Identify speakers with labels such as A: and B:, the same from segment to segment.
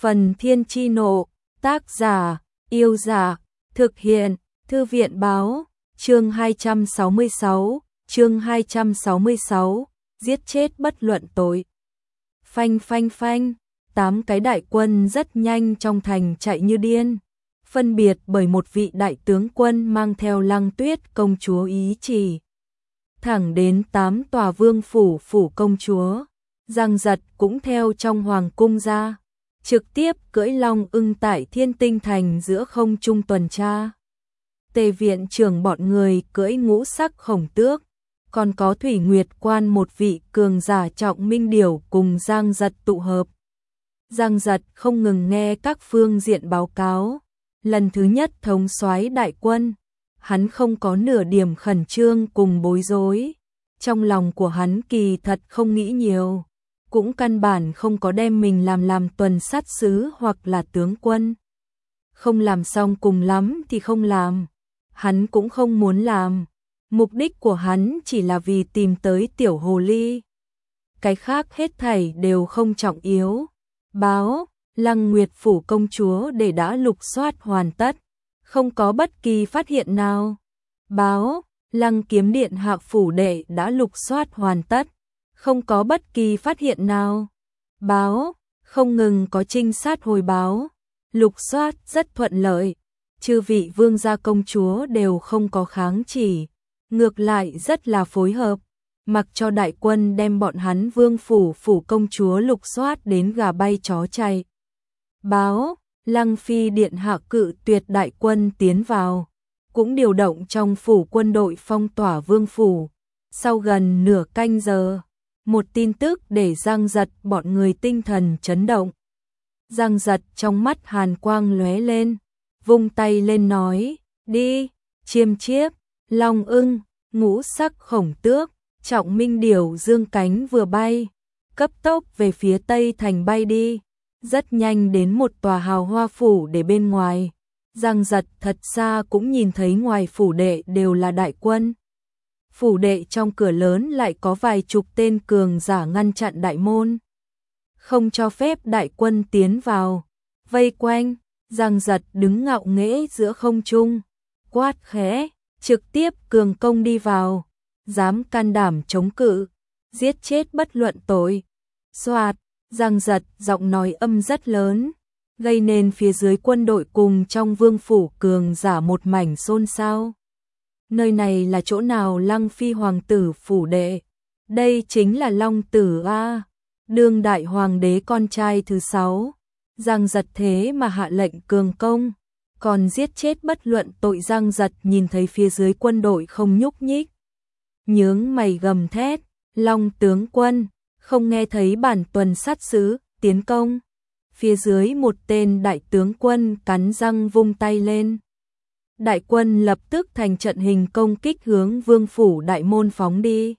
A: Phần Thiên Chi Nộ, tác giả, Yêu Dạ, thực hiện, Thư viện Báo, chương 266, giết chết bất luận tội. Phanh phanh phanh, 8 cái đại quân rất nhanh trong thành chạy như điên, phân biệt bởi một vị đại tướng quân mang theo Lăng Tuyết công chúa ý chỉ. Thẳng đến 8 tòa vương phủ công chúa, Giang Giật cũng theo trong hoàng cung ra, trực tiếp cưỡi long ưng tại Thiên Tinh thành giữa không trung tuần tra. Tề viện trưởng bọn người cưỡi ngũ sắc khổng tước, còn có Thủy Nguyệt quan một vị cường giả trọng minh điểu cùng Giang Giật tụ hợp. Giang Giật không ngừng nghe các phương diện báo cáo, lần thứ nhất thống soái đại quân, hắn không có nửa điểm khẩn trương cùng bối rối, trong lòng của hắn kỳ thật không nghĩ nhiều, cũng căn bản không có đem mình làm tuần sát sứ hoặc là tướng quân. Không làm xong cùng lắm thì không làm, hắn cũng không muốn làm, mục đích của hắn chỉ là vì tìm tới tiểu hồ ly. Cái khác hết thảy đều không trọng yếu. Báo, Lăng Nguyệt phủ công chúa để đã lục soát hoàn tất, không có bất kỳ phát hiện nào. Báo, Lăng Kiếm điện hạ phủ đệ đã lục soát hoàn tất, không có bất kỳ phát hiện nào. Báo, không ngừng có trinh sát hồi báo, lục soát rất thuận lợi, chư vị vương gia công chúa đều không có kháng chỉ, ngược lại rất là phối hợp, mặc cho đại quân đem bọn hắn vương phủ công chúa lục soát đến gà bay chó chạy. Báo, Lăng Phi điện hạ cự tuyệt đại quân tiến vào, cũng điều động trong phủ quân đội phong tỏa vương phủ. Sau gần nửa canh giờ, một tin tức để Giang Giật bọn người tinh thần chấn động. Giang Giật trong mắt hàn quang lóe lên, vung tay lên nói, đi, chiêm chiếp, long ưng, ngũ sắc khổng tước, trọng minh điểu dương cánh vừa bay, cấp tốc về phía tây thành bay đi, rất nhanh đến một tòa hào hoa phủ để bên ngoài. Giang Giật thật xa cũng nhìn thấy ngoài phủ đệ đều là đại quân. Phủ đệ trong cửa lớn lại có vài chục tên cường giả ngăn chặn đại môn, không cho phép đại quân tiến vào. Vây quanh, Giang Giật đứng ngạo nghễ giữa không trung, quát khẽ, trực tiếp cường công đi vào, dám can đảm chống cự, giết chết bất luận tội. Soạt, Giang Giật giọng nói âm rất lớn, gây nên phía dưới quân đội cùng trong vương phủ cường giả một mảnh xôn xao. Nơi này là chỗ nào? Lăng Phi hoàng tử phủ đệ, đây chính là Long Tử a, đương đại hoàng đế con trai thứ 6. Giang Giật thế mà hạ lệnh cường công, còn giết chết bất luận tội. Giang Giật nhìn thấy phía dưới quân đội không nhúc nhích, nhướng mày gầm thét, Long tướng quân, không nghe thấy bản tuần sát sứ tiến công? Phía dưới một tên đại tướng quân cắn răng vung tay lên. Đại quân lập tức thành trận hình công kích hướng vương phủ đại môn phóng đi.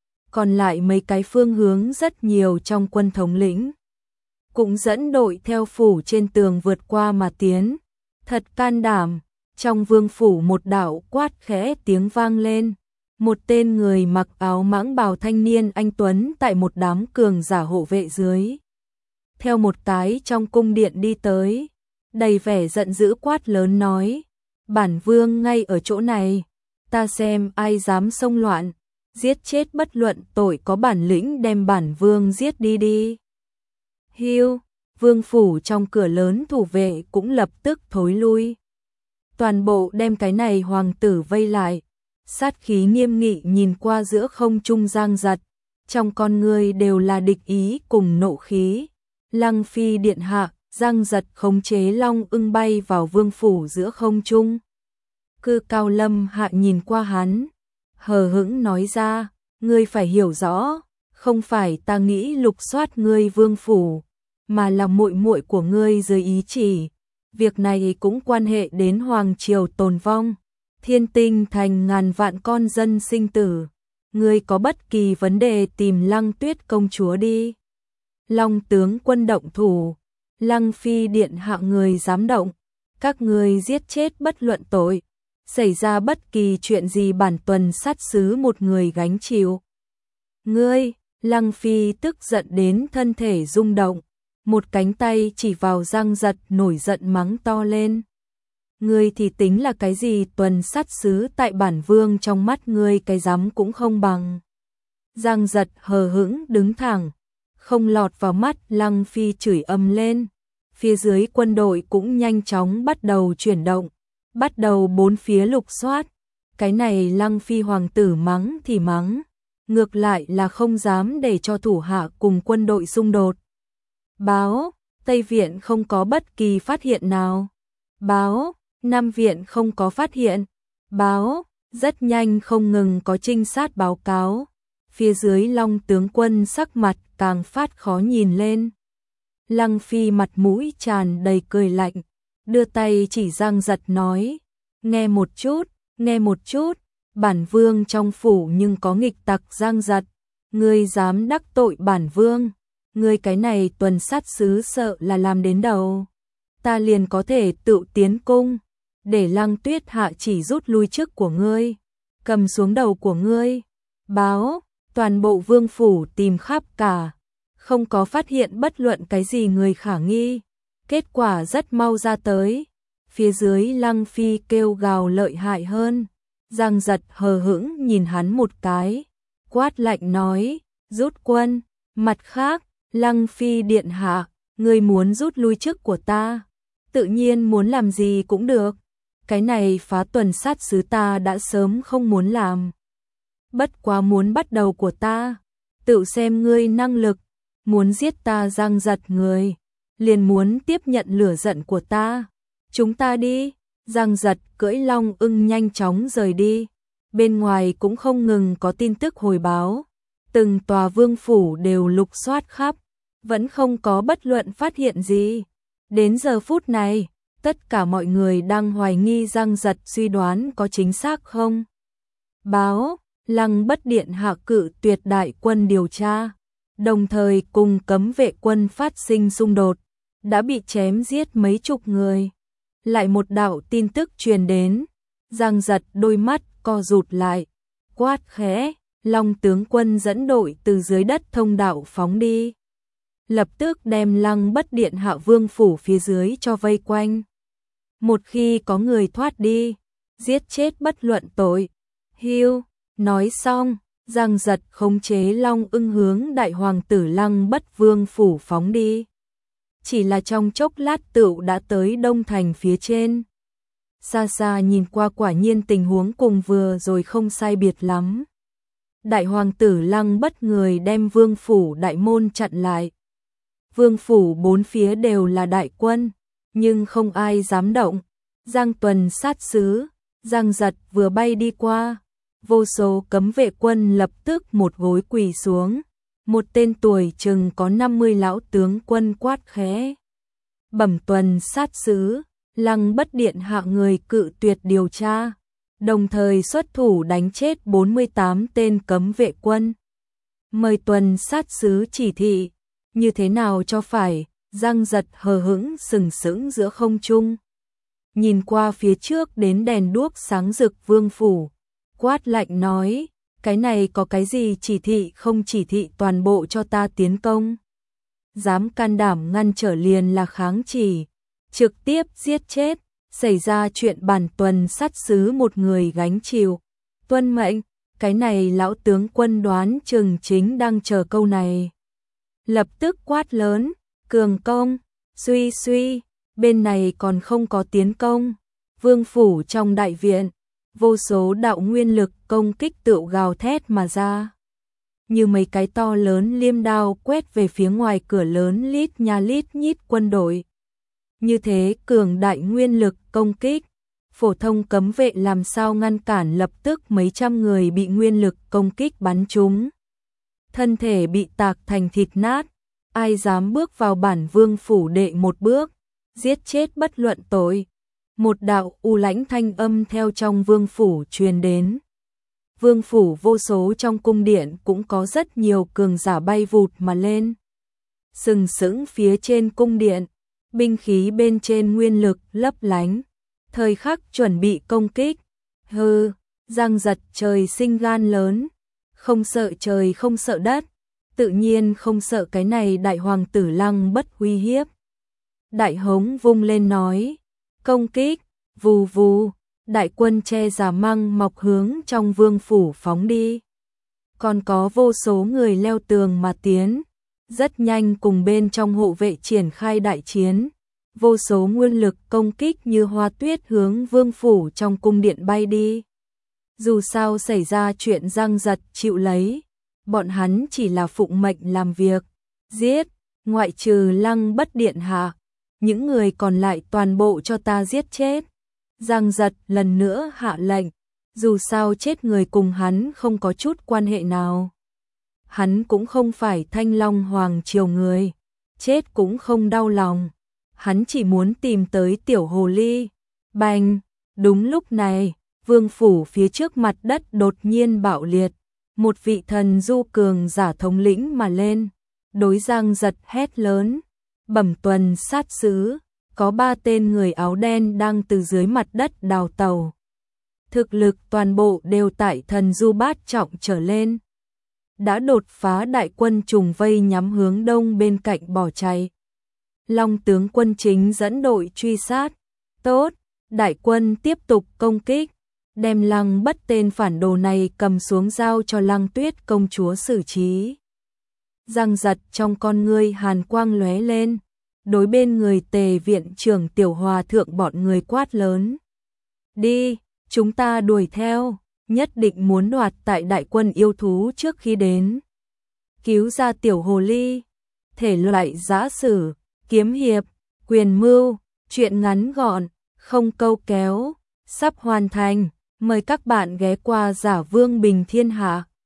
A: Còn lại mấy cái phương hướng rất nhiều trong quân thống lĩnh cũng dẫn đội theo phủ trên tường vượt qua mà tiến. Thật can đảm, trong vương phủ một đạo quát khẽ tiếng vang lên. Một tên người mặc áo mãng bào thanh niên anh tuấn tại một đám cường giả hộ vệ dưới, theo một cái trong cung điện đi tới, đầy vẻ giận dữ quát lớn nói, bản vương ngay ở chỗ này, ta xem ai dám xông loạn, giết chết bất luận tội, có bản lĩnh đem bản vương giết đi đi. Hiu, vương phủ trong cửa lớn thủ vệ cũng lập tức thối lui, toàn bộ đem cái này hoàng tử vây lại, sát khí nghiêm nghị nhìn qua giữa không trung Giang Giật, trong con người đều là địch ý cùng nộ khí. Lăng Phi điện hạ, Giang Giật khống chế long ưng bay vào vương phủ giữa không trung. Cư Cao Lâm hạ nhìn qua hắn, hờ hững nói ra, ngươi phải hiểu rõ, không phải ta nghĩ lục soát ngươi vương phủ, mà là muội muội của ngươi dưới ý chỉ. Việc này cũng quan hệ đến hoàng triều tồn vong, Thiên Tinh thành ngàn vạn con dân sinh tử. Ngươi có bất kỳ vấn đề tìm Lăng Tuyết công chúa đi. Long tướng quân động thủ, Lăng Phi điện hạ người dám động, các ngươi giết chết bất luận tội, xảy ra bất kỳ chuyện gì bản tuần sát sứ một người gánh chịu. Ngươi, Lăng Phi tức giận đến thân thể rung động, một cánh tay chỉ vào Giang Giật nổi giận mắng to lên. Ngươi thì tính là cái gì, tuần sát sứ tại bản vương trong mắt ngươi cái dám cũng không bằng. Giang Giật hờ hững đứng thẳng, không lọt vào mắt Lăng Phi chửi ầm lên. Phía dưới quân đội cũng nhanh chóng bắt đầu chuyển động, bắt đầu bốn phía lục soát. Cái này Lăng Phi hoàng tử mắng thì mắng, ngược lại là không dám để cho thủ hạ cùng quân đội xung đột. Báo, Tây Viện không có bất kỳ phát hiện nào. Báo, Nam Viện không có phát hiện. Báo, rất nhanh không ngừng có trinh sát báo cáo. Phía dưới Long tướng quân sắc mặt càng phát khó nhìn lên. Lăng Phi mặt mũi tràn đầy cười lạnh, đưa tay chỉ Giang Giật nói, nghe một chút, bản vương trong phủ nhưng có nghịch tặc Giang Giật, ngươi dám đắc tội bản vương, ngươi cái này tuần sát sứ sợ là làm đến đầu, ta liền có thể tự tiến cung, để Lăng Tuyết hạ chỉ rút lui chức của ngươi, cầm xuống đầu của ngươi. Báo, toàn bộ vương phủ tìm khắp cả, không có phát hiện bất luận cái gì người khả nghi, kết quả rất mau ra tới. Phía dưới Lăng Phi kêu gào lợi hại hơn, Giang Giật hờ hững nhìn hắn một cái, quát lạnh nói, rút quân. Mặt khác, Lăng Phi điện hạ, ngươi muốn rút lui chức của ta, tự nhiên muốn làm gì cũng được, cái này phá tuần sát sứ ta đã sớm không muốn làm, bất quá muốn bắt đầu của ta, tự xem ngươi năng lực, muốn giết ta Giang Giật người, liền muốn tiếp nhận lửa giận của ta. Chúng ta đi. Giang Giật cưỡi long ưng nhanh chóng rời đi. Bên ngoài cũng không ngừng có tin tức hồi báo. Từng tòa vương phủ đều lục soát khắp, vẫn không có bất luận phát hiện gì. Đến giờ phút này, tất cả mọi người đang hoài nghi Giang Giật suy đoán có chính xác không. Báo, Lăng Bất Điện hạ cự tuyệt đại quân điều tra, đồng thời cùng cấm vệ quân phát sinh xung đột, đã bị chém giết mấy chục người. Lại một đạo tin tức truyền đến, Giang Giật đôi mắt co rụt lại, quát khẽ, Long tướng quân dẫn đội từ dưới đất thông đạo phóng đi. Lập tức đem Lăng Bất Điện hạ vương phủ phía dưới cho vây quanh. Một khi có người thoát đi, giết chết bất luận tội. Hiu, nói xong, Giang Giật khống chế long ưng hướng đại hoàng tử Lăng Bất vương phủ phóng đi. Chỉ là trong chốc lát tựu đã tới Đông Thành phía trên. Xa xa nhìn qua quả nhiên tình huống cùng vừa rồi không sai biệt lắm. Đại hoàng tử Lăng Bất người đem vương phủ đại môn chặn lại. Vương phủ bốn phía đều là đại quân, nhưng không ai dám động. Giang Tuần sát sứ, Giang Giật vừa bay đi qua, vô số cấm vệ quân lập tức một gối quỳ xuống. Một tên tuổi chừng có 50 lão tướng quân quát khẽ. Bẩm tuần sát sứ, Lăng Bất Điện hạ người cự tuyệt điều tra, đồng thời xuất thủ đánh chết 48 tên cấm vệ quân. Mời tuần sát sứ chỉ thị, như thế nào cho phải. Giang Giật hờ hững sừng sững giữa không trung, nhìn qua phía trước đến đèn đuốc sáng rực vương phủ, quát lạnh nói, cái này có cái gì chỉ thị không chỉ thị toàn bộ cho ta tiến công. Dám can đảm ngăn trở liền là kháng chỉ, trực tiếp giết chết, xảy ra chuyện bản tuần sát sứ một người gánh chịu. Tuân mệnh, cái này lão tướng quân đoán chừng chính đang chờ câu này. Lập tức quát lớn, cường công, suy suy, bên này còn không có tiến công. Vương phủ trong đại viện, vô số đạo nguyên lực công kích tựu gào thét mà ra. Như mấy cái to lớn liêm đao quét về phía ngoài cửa lớn lít nha lít nhít quân đội. Như thế cường đại nguyên lực công kích, phổ thông cấm vệ làm sao ngăn cản, lập tức mấy trăm người bị nguyên lực công kích bắn trúng. Thân thể bị tạc thành thịt nát, ai dám bước vào bản vương phủ đệ một bước, giết chết bất luận tội. Một đạo u lãnh thanh âm theo trong vương phủ truyền đến. Vương phủ vô số trong cung điện cũng có rất nhiều cường giả bay vụt mà lên. Sừng sững phía trên cung điện, binh khí bên trên nguyên lực lấp lánh, thời khắc chuẩn bị công kích. Hừ, Giang Giật trời sinh gan lớn, không sợ trời không sợ đất, tự nhiên không sợ cái này đại hoàng tử Lăng Bất uy hiếp. Đại hống vung lên nói, công kích, vù vù, đại quân che giả măng mọc hướng trong vương phủ phóng đi. Còn có vô số người leo tường mà tiến, rất nhanh cùng bên trong hộ vệ triển khai đại chiến. Vô số nguyên lực công kích như hoa tuyết hướng vương phủ trong cung điện bay đi. Dù sao xảy ra chuyện Giang Giật chịu lấy, bọn hắn chỉ là phụng mệnh làm việc, giết, ngoại trừ Lăng Bất điện hạ, những người còn lại toàn bộ cho ta giết chết. Giang Giật lần nữa hạ lệnh, dù sao chết người cùng hắn không có chút quan hệ nào. Hắn cũng không phải Thanh Long Hoàng triều người, chết cũng không đau lòng. Hắn chỉ muốn tìm tới tiểu hồ ly. Bành, đúng lúc này, vương phủ phía trước mặt đất đột nhiên bạo liệt. Một vị thần du cường giả thống lĩnh mà lên, đối Giang Giật hét lớn, bẩm tuần sát sứ, có 3 tên người áo đen đang từ dưới mặt đất đào tàu. Thực lực toàn bộ đều tại thần du bát trọng trở lên. Đã đột phá đại quân trùng vây nhắm hướng đông bên cạnh bỏ chạy. Long tướng quân chính dẫn đội truy sát. Tốt, đại quân tiếp tục công kích, đem Lăng Bất tên phản đồ này cầm xuống giao cho Lăng Tuyết công chúa xử trí. Giang Giật trong con ngươi hàn quang lóe lên, đối bên người Tề viện trưởng Tiểu Hòa thượng bọn người quát lớn. Đi, chúng ta đuổi theo, nhất định muốn đoạt tại đại quân yêu thú trước khi đến. Cứu ra tiểu hồ ly, thể loại giã sử, kiếm hiệp, quyền mưu, truyện ngắn gọn, không câu kéo, sắp hoàn thành. Mời các bạn ghé qua Giả Vương Bình Thiên Hạ.